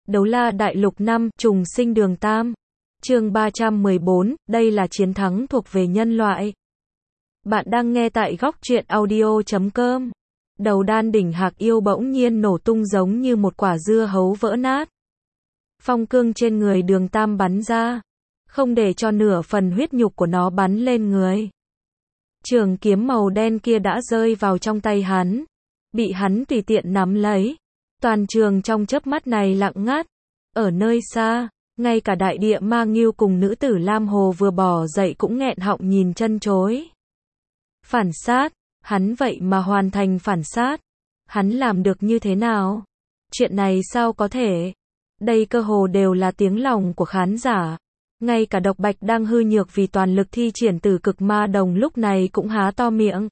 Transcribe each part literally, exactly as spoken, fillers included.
Đấu La Đại Lục năm, Trùng Sinh Đường Tam. Chương ba trăm mười bốn, đây là chiến thắng thuộc về nhân loại. Bạn đang nghe tại góc truyện audio chấm com. Đầu đan đỉnh hạc yêu bỗng nhiên nổ tung giống như một quả dưa hấu vỡ nát. Phong cương trên người Đường Tam bắn ra, không để cho nửa phần huyết nhục của nó bắn lên người. Trường kiếm màu đen kia đã rơi vào trong tay hắn, bị hắn tùy tiện nắm lấy. Toàn trường trong chớp mắt này lặng ngắt. Ở nơi xa, ngay cả đại địa ma ngưu cùng nữ tử Lam Hồ vừa bò dậy cũng nghẹn họng nhìn chân chối. Phản sát, hắn vậy mà hoàn thành phản sát. Hắn làm được như thế nào? Chuyện này sao có thể? Đây cơ hồ đều là tiếng lòng của khán giả. Ngay cả Độc Bạch đang hư nhược vì toàn lực thi triển Tử Cực Ma Đồng lúc này cũng há to miệng.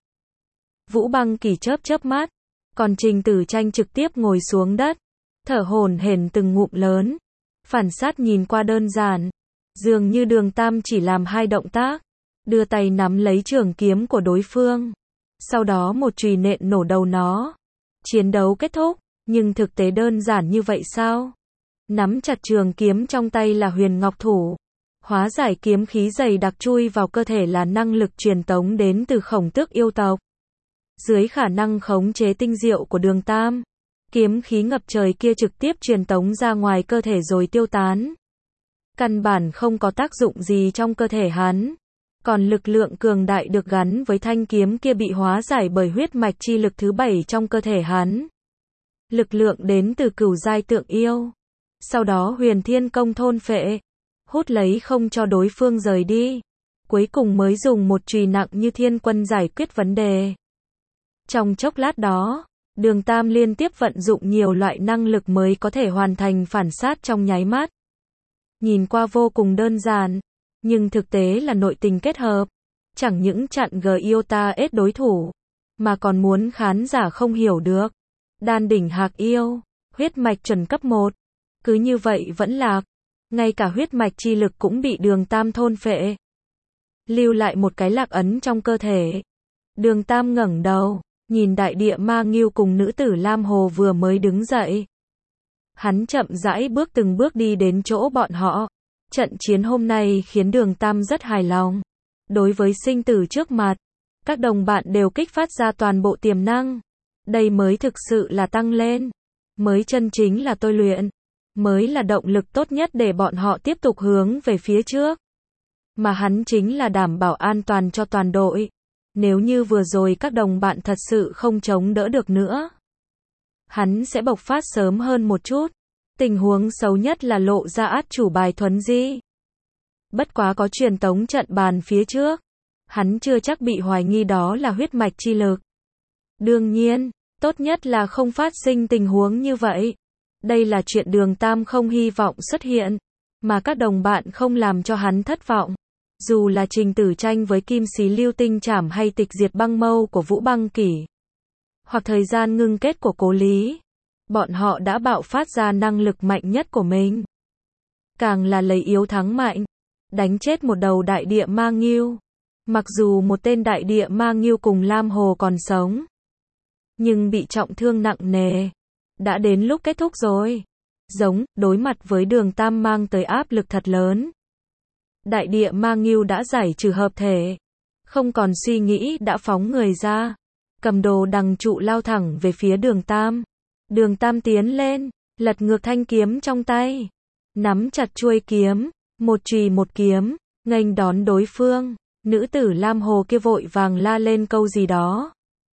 Vũ Băng Kỳ chớp chớp mắt, còn Trình Tử Tranh trực tiếp ngồi xuống đất, thở hổn hển từng ngụm lớn. Phản sát nhìn qua đơn giản, dường như Đường Tam chỉ làm hai động tác, đưa tay nắm lấy trường kiếm của đối phương, sau đó một chùy nện nổ đầu nó. Chiến đấu kết thúc, nhưng thực tế đơn giản như vậy sao? Nắm chặt trường kiếm trong tay là huyền ngọc thủ, hóa giải kiếm khí dày đặc chui vào cơ thể là năng lực truyền tống đến từ Khổng Tước yêu tộc. Dưới khả năng khống chế tinh diệu của Đường Tam, kiếm khí ngập trời kia trực tiếp truyền tống ra ngoài cơ thể rồi tiêu tán. Căn bản không có tác dụng gì trong cơ thể hắn. Còn lực lượng cường đại được gắn với thanh kiếm kia bị hóa giải bởi huyết mạch chi lực thứ bảy trong cơ thể hắn. Lực lượng đến từ cửu giai tượng yêu. Sau đó Huyền Thiên Công thôn phệ, hút lấy không cho đối phương rời đi. Cuối cùng mới dùng một chùy nặng như thiên quân giải quyết vấn đề. Trong chốc lát đó, Đường Tam liên tiếp vận dụng nhiều loại năng lực mới có thể hoàn thành phản sát trong nháy mắt. Nhìn qua vô cùng đơn giản, nhưng thực tế là nội tình kết hợp. Chẳng những chặn G yêu ta ết đối thủ, mà còn muốn khán giả không hiểu được. Đan đỉnh hạc yêu, huyết mạch chuẩn cấp một. Cứ như vậy vẫn lạc. Ngay cả huyết mạch chi lực cũng bị Đường Tam thôn phệ, lưu lại một cái lạc ấn trong cơ thể. Đường Tam ngẩng đầu, nhìn đại địa ma ngưu cùng nữ tử Lam Hồ vừa mới đứng dậy. Hắn chậm rãi bước từng bước đi đến chỗ bọn họ. Trận chiến hôm nay khiến Đường Tam rất hài lòng. Đối với sinh tử trước mặt, các đồng bạn đều kích phát ra toàn bộ tiềm năng. Đây mới thực sự là tăng lên, mới chân chính là tôi luyện, mới là động lực tốt nhất để bọn họ tiếp tục hướng về phía trước. Mà hắn chính là đảm bảo an toàn cho toàn đội. Nếu như vừa rồi các đồng bạn thật sự không chống đỡ được nữa, hắn sẽ bộc phát sớm hơn một chút. Tình huống xấu nhất là lộ ra át chủ bài thuấn di. Bất quá có truyền tống trận bàn phía trước, hắn chưa chắc bị hoài nghi đó là huyết mạch chi lực. Đương nhiên, tốt nhất là không phát sinh tình huống như vậy. Đây là chuyện Đường Tam không hy vọng xuất hiện, mà các đồng bạn không làm cho hắn thất vọng. Dù là Trình Tử Tranh với Kim Xí Lưu Tinh Trảm hay Tịch Diệt Băng Mâu của Vũ Băng Kỷ, hoặc thời gian ngưng kết của Cố Lý, bọn họ đã bạo phát ra năng lực mạnh nhất của mình. Càng là lấy yếu thắng mạnh, đánh chết một đầu đại địa ma ngưu. Mặc dù một tên đại địa ma ngưu cùng Lam Hồ còn sống, nhưng bị trọng thương nặng nề. Đã đến lúc kết thúc rồi. Giống, đối mặt với Đường Tam mang tới áp lực thật lớn. Đại địa ma ngưu đã giải trừ hợp thể, không còn suy nghĩ đã phóng người ra, cầm đồ đằng trụ lao thẳng về phía Đường Tam. Đường Tam tiến lên, lật ngược thanh kiếm trong tay, nắm chặt chuôi kiếm, một chùy một kiếm, nghênh đón đối phương. Nữ tử Lam Hồ kia vội vàng la lên câu gì đó,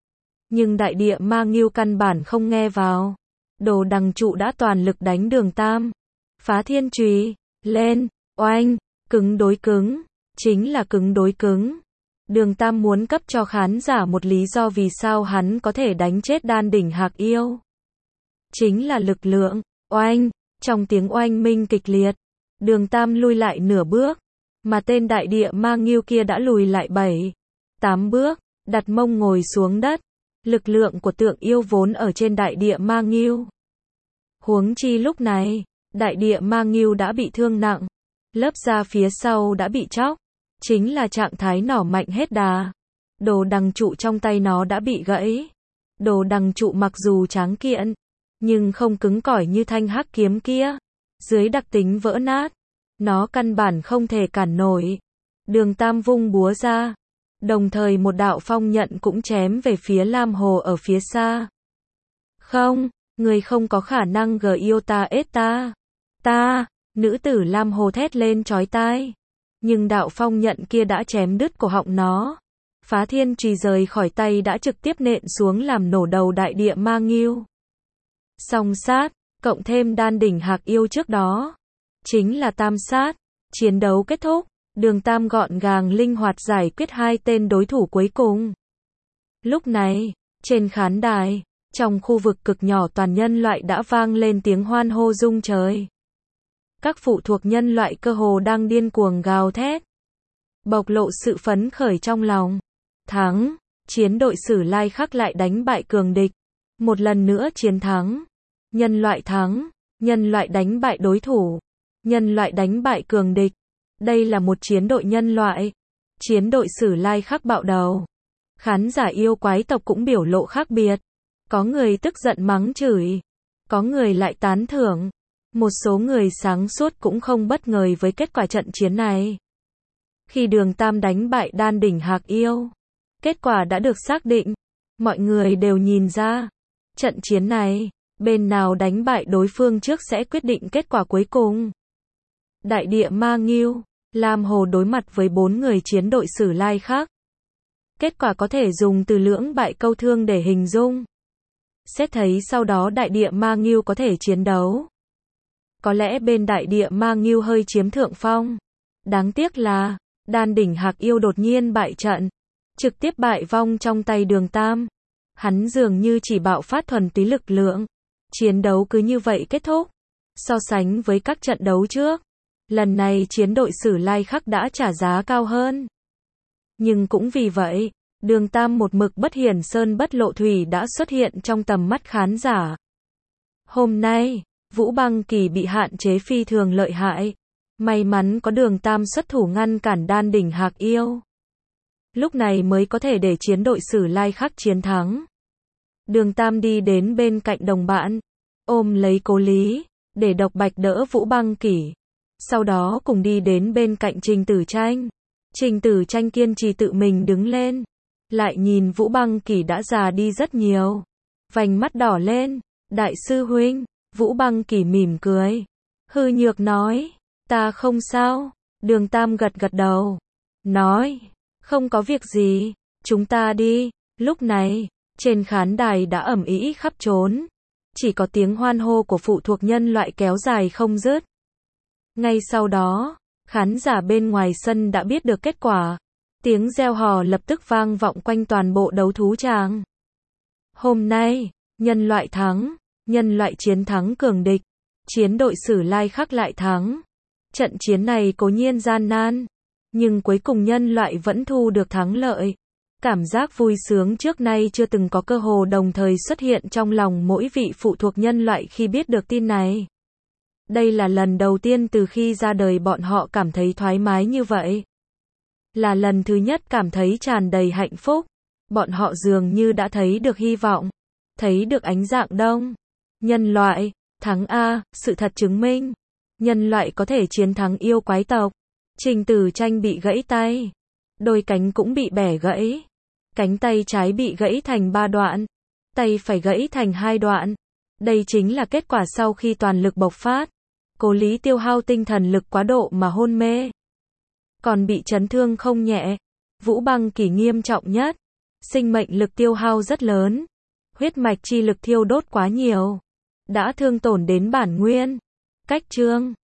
nhưng đại địa ma ngưu căn bản không nghe vào. Đồ đằng trụ đã toàn lực đánh Đường Tam. Phá thiên chùy, lên, oanh, cứng đối cứng, chính là cứng đối cứng. Đường Tam muốn cấp cho khán giả một lý do vì sao hắn có thể đánh chết đan đỉnh hạc yêu. Chính là lực lượng, oanh, trong tiếng oanh minh kịch liệt, Đường Tam lui lại nửa bước, mà tên đại địa ma ngưu kia đã lùi lại bảy, tám bước, đặt mông ngồi xuống đất. Lực lượng của tượng yêu vốn ở trên đại địa ma ngưu. Huống chi lúc này, đại địa ma ngưu đã bị thương nặng, lớp da phía sau đã bị chóc, chính là trạng thái nỏ mạnh hết đà. Đồ đằng trụ trong tay nó đã bị gãy. Đồ đằng trụ mặc dù tráng kiện, nhưng không cứng cỏi như thanh hắc kiếm kia. dưới đặc tính vỡ nát. Nó căn bản không thể cản nổi. Đường Tam vung búa ra. Đồng thời một đạo phong nhận cũng chém về phía Lam Hồ ở phía xa. Không, người không có khả năng gờ yêu ta ết ta. Ta, nữ tử Lam Hồ thét lên chói tai. Nhưng đạo phong nhận kia đã chém đứt cổ họng nó. Phá thiên trùy rời khỏi tay đã trực tiếp nện xuống làm nổ đầu đại địa ma nghiêu. Song sát, cộng thêm đan đỉnh hạc yêu trước đó. Chính là tam sát. Chiến đấu kết thúc. Đường Tam gọn gàng linh hoạt giải quyết hai tên đối thủ cuối cùng. Lúc này, trên khán đài, trong khu vực cực nhỏ toàn nhân loại đã vang lên tiếng hoan hô rung trời. Các phụ thuộc nhân loại cơ hồ đang điên cuồng gào thét. Bộc lộ sự phấn khởi trong lòng. Thắng, chiến đội Sử Lai Khắc lại đánh bại cường địch. Một lần nữa chiến thắng. Nhân loại thắng, nhân loại đánh bại đối thủ. Nhân loại đánh bại cường địch. Đây là một chiến đội nhân loại. Chiến đội Sử Lai Khắc bạo đầu. Khán giả yêu quái tộc cũng biểu lộ khác biệt. Có người tức giận mắng chửi. Có người lại tán thưởng. Một số người sáng suốt cũng không bất ngờ với kết quả trận chiến này. Khi Đường Tam đánh bại đan đỉnh hạc yêu, kết quả đã được xác định. Mọi người đều nhìn ra. Trận chiến này, bên nào đánh bại đối phương trước sẽ quyết định kết quả cuối cùng. Đại địa ma nghiêu, Lam Hồ đối mặt với bốn người chiến đội Sử Lai Khắc. Kết quả có thể dùng từ lưỡng bại câu thương để hình dung. Xét thấy sau đó đại địa ma nghiêu có thể chiến đấu. Có lẽ bên đại địa ma nghiêu hơi chiếm thượng phong. Đáng tiếc là, đan đỉnh hạc yêu đột nhiên bại trận. Trực tiếp bại vong trong tay Đường Tam. Hắn dường như chỉ bạo phát thuần túy lực lượng. Chiến đấu cứ như vậy kết thúc. So sánh với các trận đấu trước, lần này chiến đội Sử Lai Khắc đã trả giá cao hơn. Nhưng cũng vì vậy, Đường Tam một mực bất hiển sơn bất lộ thủy đã xuất hiện trong tầm mắt khán giả. Hôm nay, Vũ Băng Kỳ bị hạn chế phi thường lợi hại. May mắn có Đường Tam xuất thủ ngăn cản đan đỉnh hạc yêu. Lúc này mới có thể để chiến đội Sử Lai Khắc chiến thắng. Đường Tam đi đến bên cạnh đồng bạn, ôm lấy Cố Lý, để Độc Bạch đỡ Vũ Băng Kỳ. Sau đó cùng đi đến bên cạnh Trình Tử Tranh. Trình Tử Tranh kiên trì tự mình đứng lên. Lại nhìn Vũ Băng Kỳ đã già đi rất nhiều. Vành mắt đỏ lên. Đại sư huynh. Vũ Băng Kỳ mỉm cười. Hư nhược nói. Ta không sao. Đường Tam gật gật đầu. Nói. Không có việc gì. Chúng ta đi. Lúc này, trên khán đài đã ầm ĩ khắp trốn. Chỉ có tiếng hoan hô của phụ thuộc nhân loại kéo dài không dứt. Ngay sau đó, khán giả bên ngoài sân đã biết được kết quả. Tiếng reo hò lập tức vang vọng quanh toàn bộ đấu thú tràng. Hôm nay, nhân loại thắng, nhân loại chiến thắng cường địch. Chiến đội Sử Lai Khắc lại thắng. Trận chiến này cố nhiên gian nan, nhưng cuối cùng nhân loại vẫn thu được thắng lợi. Cảm giác vui sướng trước nay chưa từng có cơ hồ đồng thời xuất hiện trong lòng mỗi vị phụ thuộc nhân loại khi biết được tin này. Đây là lần đầu tiên từ khi ra đời bọn họ cảm thấy thoải mái như vậy. Là lần thứ nhất cảm thấy tràn đầy hạnh phúc. Bọn họ dường như đã thấy được hy vọng. Thấy được ánh dạng đông. Nhân loại, thắng A, sự thật chứng minh. Nhân loại có thể chiến thắng yêu quái tộc. Trình Tử Tranh bị gãy tay. Đôi cánh cũng bị bẻ gãy. Cánh tay trái bị gãy thành ba đoạn. Tay phải gãy thành hai đoạn. Đây chính là kết quả sau khi toàn lực bộc phát. Cố Lý tiêu hao tinh thần lực quá độ mà hôn mê. Còn bị chấn thương không nhẹ. Vũ Băng Kỳ nghiêm trọng nhất. Sinh mệnh lực tiêu hao rất lớn. Huyết mạch chi lực thiêu đốt quá nhiều. Đã thương tổn đến bản nguyên. Cách chương